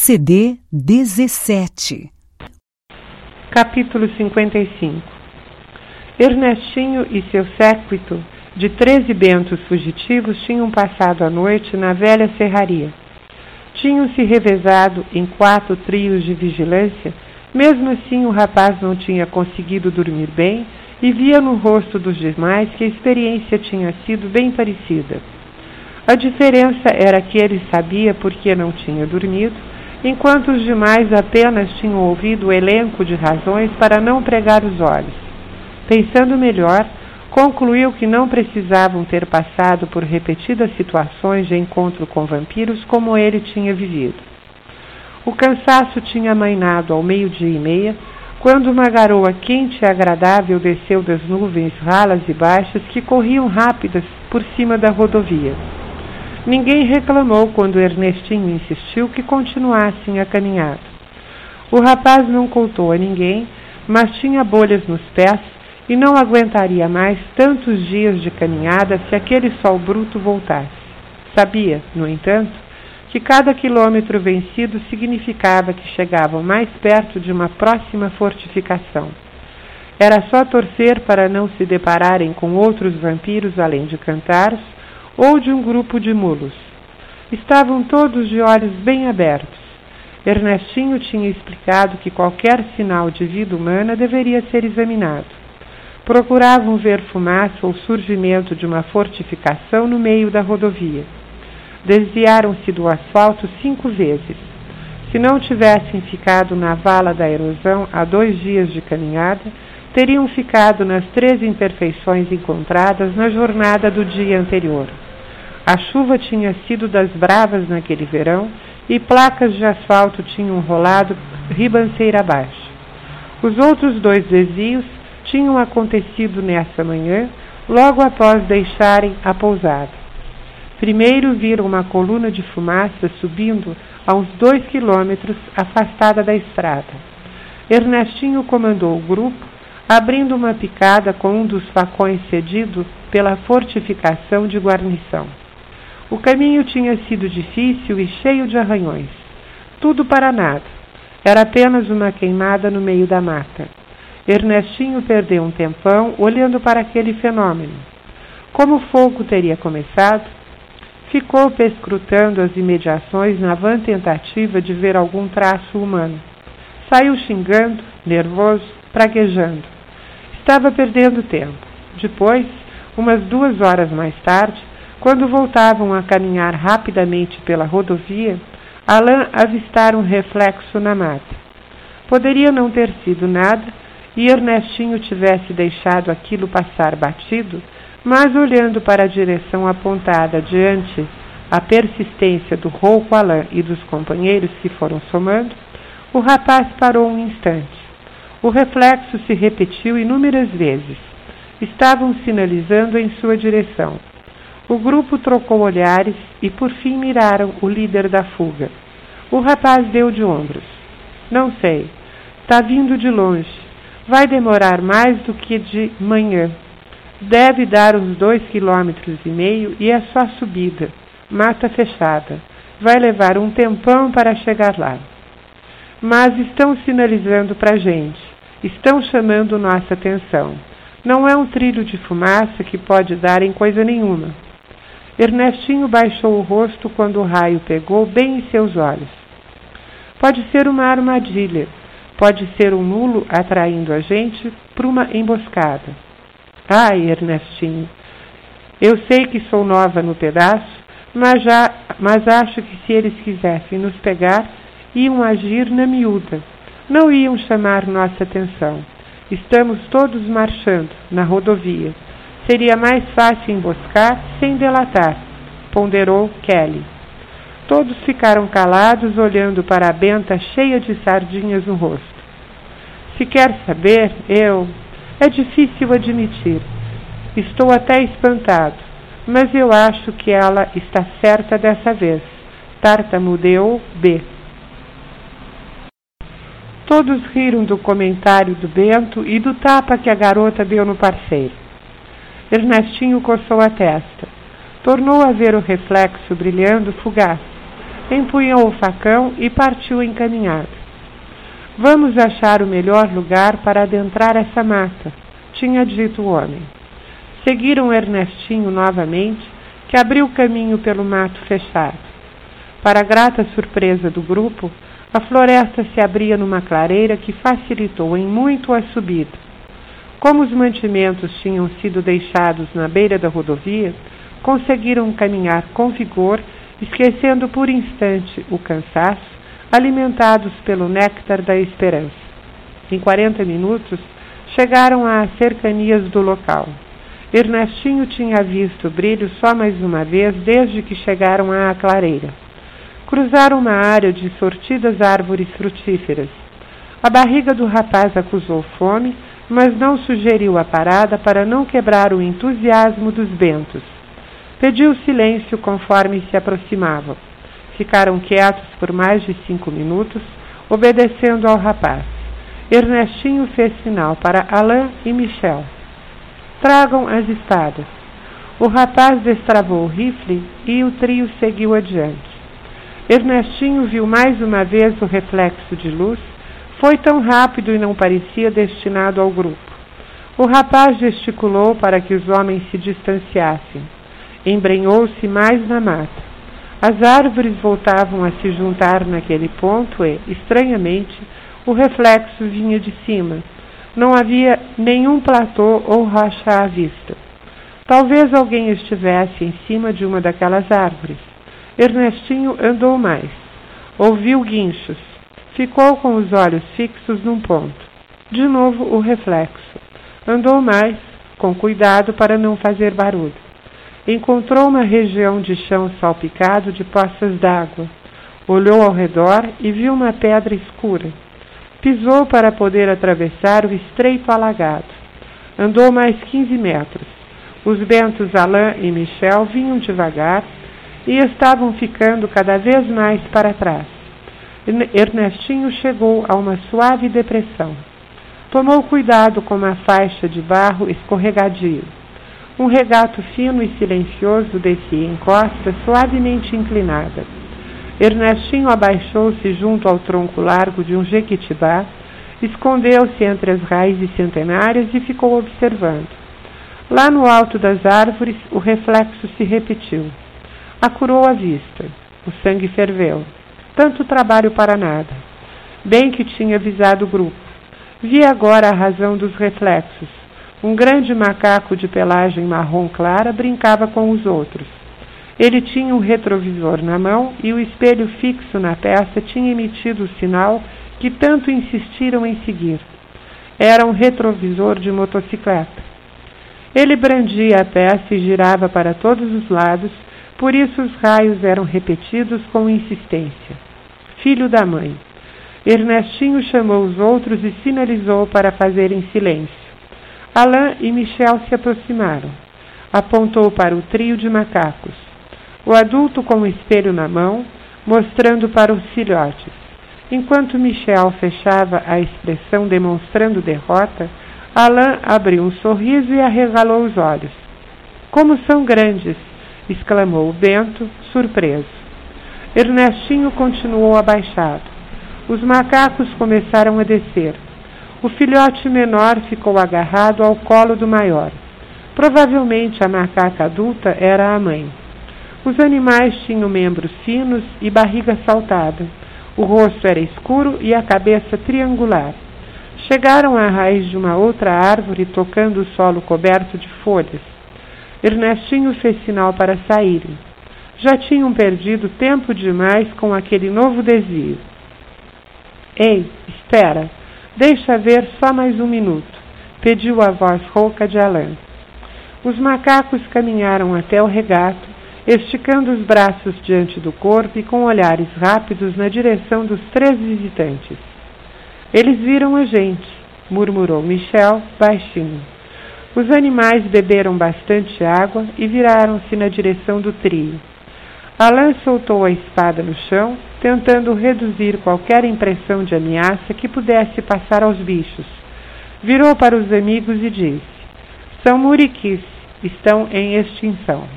CD 17. Capítulo 55. Ernestinho e seu séquito de 13 bentos fugitivos tinham passado a noite na velha serraria. Tinham se revezado em 4 trios de vigilância. Mesmo assim, o rapaz não tinha conseguido dormir bem e via no rosto dos demais que a experiência tinha sido bem parecida. A diferença era que ele sabia por que não tinha dormido, enquanto os demais apenas tinham ouvido o elenco de razões para não pregar os olhos. Pensando melhor, concluiu que não precisavam ter passado por repetidas situações de encontro com vampiros como ele tinha vivido. O cansaço tinha amainado ao 12:30, quando uma garoa quente e agradável desceu das nuvens ralas e baixas que corriam rápidas por cima da rodovia. Ninguém reclamou quando Ernestinho insistiu que continuassem a caminhada. O rapaz não contou a ninguém, mas tinha bolhas nos pés e não aguentaria mais tantos dias de caminhada se aquele sol bruto voltasse. Sabia, no entanto, que cada quilômetro vencido significava que chegavam mais perto de uma próxima fortificação. Era só torcer para não se depararem com outros vampiros além de Cantaros, ou de um grupo de mulos. Estavam todos de olhos bem abertos. Ernestinho tinha explicado que qualquer sinal de vida humana deveria ser examinado. Procuravam ver fumaça ou surgimento de uma fortificação no meio da rodovia. Desviaram-se do asfalto 5 vezes. Se não tivessem ficado na vala da erosão há 2 dias de caminhada, teriam ficado nas 3 imperfeições encontradas na jornada do dia anterior. A chuva tinha sido das bravas naquele verão e placas de asfalto tinham rolado ribanceira abaixo. Os outros 2 desvios tinham acontecido nessa manhã, logo após deixarem a pousada. Primeiro viram uma coluna de fumaça subindo a uns 2 quilômetros afastada da estrada. Ernestinho comandou o grupo, abrindo uma picada com um dos facões cedido pela fortificação de guarnição. O caminho tinha sido difícil e cheio de arranhões. Tudo para nada. Era apenas uma queimada no meio da mata. Ernestinho perdeu um tempão olhando para aquele fenômeno. Como o fogo teria começado, ficou perscrutando as imediações na vã tentativa de ver algum traço humano. Saiu xingando, nervoso, praguejando. Estava perdendo tempo. Depois, umas 2 horas mais tarde, quando voltavam a caminhar rapidamente pela rodovia, Alain avistaram um reflexo na mata. Poderia não ter sido nada e Ernestinho tivesse deixado aquilo passar batido, mas olhando para a direção apontada diante a persistência do rouco Alain e dos companheiros que foram somando, o rapaz parou um instante. O reflexo se repetiu inúmeras vezes. Estavam sinalizando em sua direção. O grupo trocou olhares e por fim miraram o líder da fuga. O rapaz deu de ombros. Não sei. Está vindo de longe. Vai demorar mais do que de manhã. Deve dar uns 2,5 quilômetros e é só subida. Mata fechada. Vai levar um tempão para chegar lá. Mas estão sinalizando para a gente. Estão chamando nossa atenção. Não é um trilho de fumaça que pode dar em coisa nenhuma. Ernestinho baixou o rosto quando o raio pegou bem em seus olhos. Pode ser uma armadilha. Pode ser um mulo atraindo a gente para uma emboscada. Ai, Ernestinho, eu sei que sou nova no pedaço, mas acho que se eles quisessem nos pegar, iam agir na miúda. Não iam chamar nossa atenção. Estamos todos marchando na rodovia. Seria mais fácil emboscar sem delatar, ponderou Kelly. Todos ficaram calados, olhando para a benta cheia de sardinhas no rosto. Se quer saber, é difícil admitir. Estou até espantado, mas eu acho que ela está certa dessa vez. Tartamudeou B. Todos riram do comentário do Bento e do tapa que a garota deu no parceiro. Ernestinho coçou a testa. Tornou a ver o reflexo brilhando fugaz. empunhou o facão e partiu encaminhado. Vamos achar o melhor lugar para adentrar essa mata, tinha dito o homem. Seguiram Ernestinho novamente, que abriu caminho pelo mato fechado. Para a grata surpresa do grupo, a floresta se abria numa clareira que facilitou em muito a subida. Como os mantimentos tinham sido deixados na beira da rodovia, conseguiram caminhar com vigor, esquecendo por instante o cansaço, alimentados pelo néctar da esperança. Em 40 minutos, chegaram às cercanias do local. Ernestinho tinha visto o brilho só mais uma vez desde que chegaram à clareira. Cruzaram uma área de sortidas árvores frutíferas. A barriga do rapaz acusou fome, mas não sugeriu a parada para não quebrar o entusiasmo dos bentos. Pediu silêncio conforme se aproximavam. Ficaram quietos por mais de 5 minutos, obedecendo ao rapaz. Ernestinho fez sinal para Alain e Michel. Tragam as espadas. O rapaz destravou o rifle e o trio seguiu adiante. Ernestinho viu mais uma vez o reflexo de luz. Foi tão rápido e não parecia destinado ao grupo. O rapaz gesticulou para que os homens se distanciassem. Embrenhou-se mais na mata. As árvores voltavam a se juntar naquele ponto e, estranhamente, o reflexo vinha de cima. Não havia nenhum platô ou rocha à vista. Talvez alguém estivesse em cima de uma daquelas árvores. Ernestinho andou mais. Ouviu guinchos. Ficou com os olhos fixos num ponto. De novo o reflexo. Andou mais, com cuidado para não fazer barulho. Encontrou uma região de chão salpicado de poças d'água. Olhou ao redor e viu uma pedra escura. Pisou para poder atravessar o estreito alagado. Andou mais 15 metros. Os bentos Alain e Michel vinham devagar e estavam ficando cada vez mais para trás. Ernestinho chegou a uma suave depressão. Tomou cuidado com uma faixa de barro escorregadio. Um regato fino e silencioso descia em costa suavemente inclinada. Ernestinho abaixou-se junto ao tronco largo de um jequitibá, escondeu-se entre as raízes centenárias e ficou observando. Lá no alto das árvores, o reflexo se repetiu. Acurou a vista. O sangue ferveu. Tanto trabalho para nada. Bem que tinha avisado o grupo. Via agora a razão dos reflexos. Um grande macaco de pelagem marrom clara brincava com os outros. Ele tinha um retrovisor na mão e o espelho fixo na peça tinha emitido o sinal que tanto insistiram em seguir. Era um retrovisor de motocicleta. Ele brandia a peça e girava para todos os lados, por isso os raios eram repetidos com insistência. Filho da mãe. Ernestinho chamou os outros e sinalizou para fazerem silêncio. Alain e Michel se aproximaram. Apontou para o trio de macacos. O adulto com o espelho na mão, mostrando para os filhotes. Enquanto Michel fechava a expressão demonstrando derrota, Alain abriu um sorriso e arregalou os olhos. Como são grandes! Exclamou o Bento, surpreso. Ernestinho continuou abaixado. Os macacos começaram a descer. O filhote menor ficou agarrado ao colo do maior. Provavelmente a macaca adulta era a mãe. Os animais tinham membros finos e barriga saltada. O rosto era escuro e a cabeça triangular. Chegaram à raiz de uma outra árvore, tocando o solo coberto de folhas. Ernestinho fez sinal para saírem. Já tinham perdido tempo demais com aquele novo desvio. Ei, espera! Deixa ver só mais 1 minuto, pediu a voz rouca de Alain. Os macacos caminharam até o regato, esticando os braços diante do corpo e com olhares rápidos na direção dos 3 visitantes. Eles viram a gente, murmurou Michel, baixinho. Os animais beberam bastante água e viraram-se na direção do trio. Alain soltou a espada no chão, tentando reduzir qualquer impressão de ameaça que pudesse passar aos bichos. Virou para os amigos e disse: são muriquis, estão em extinção.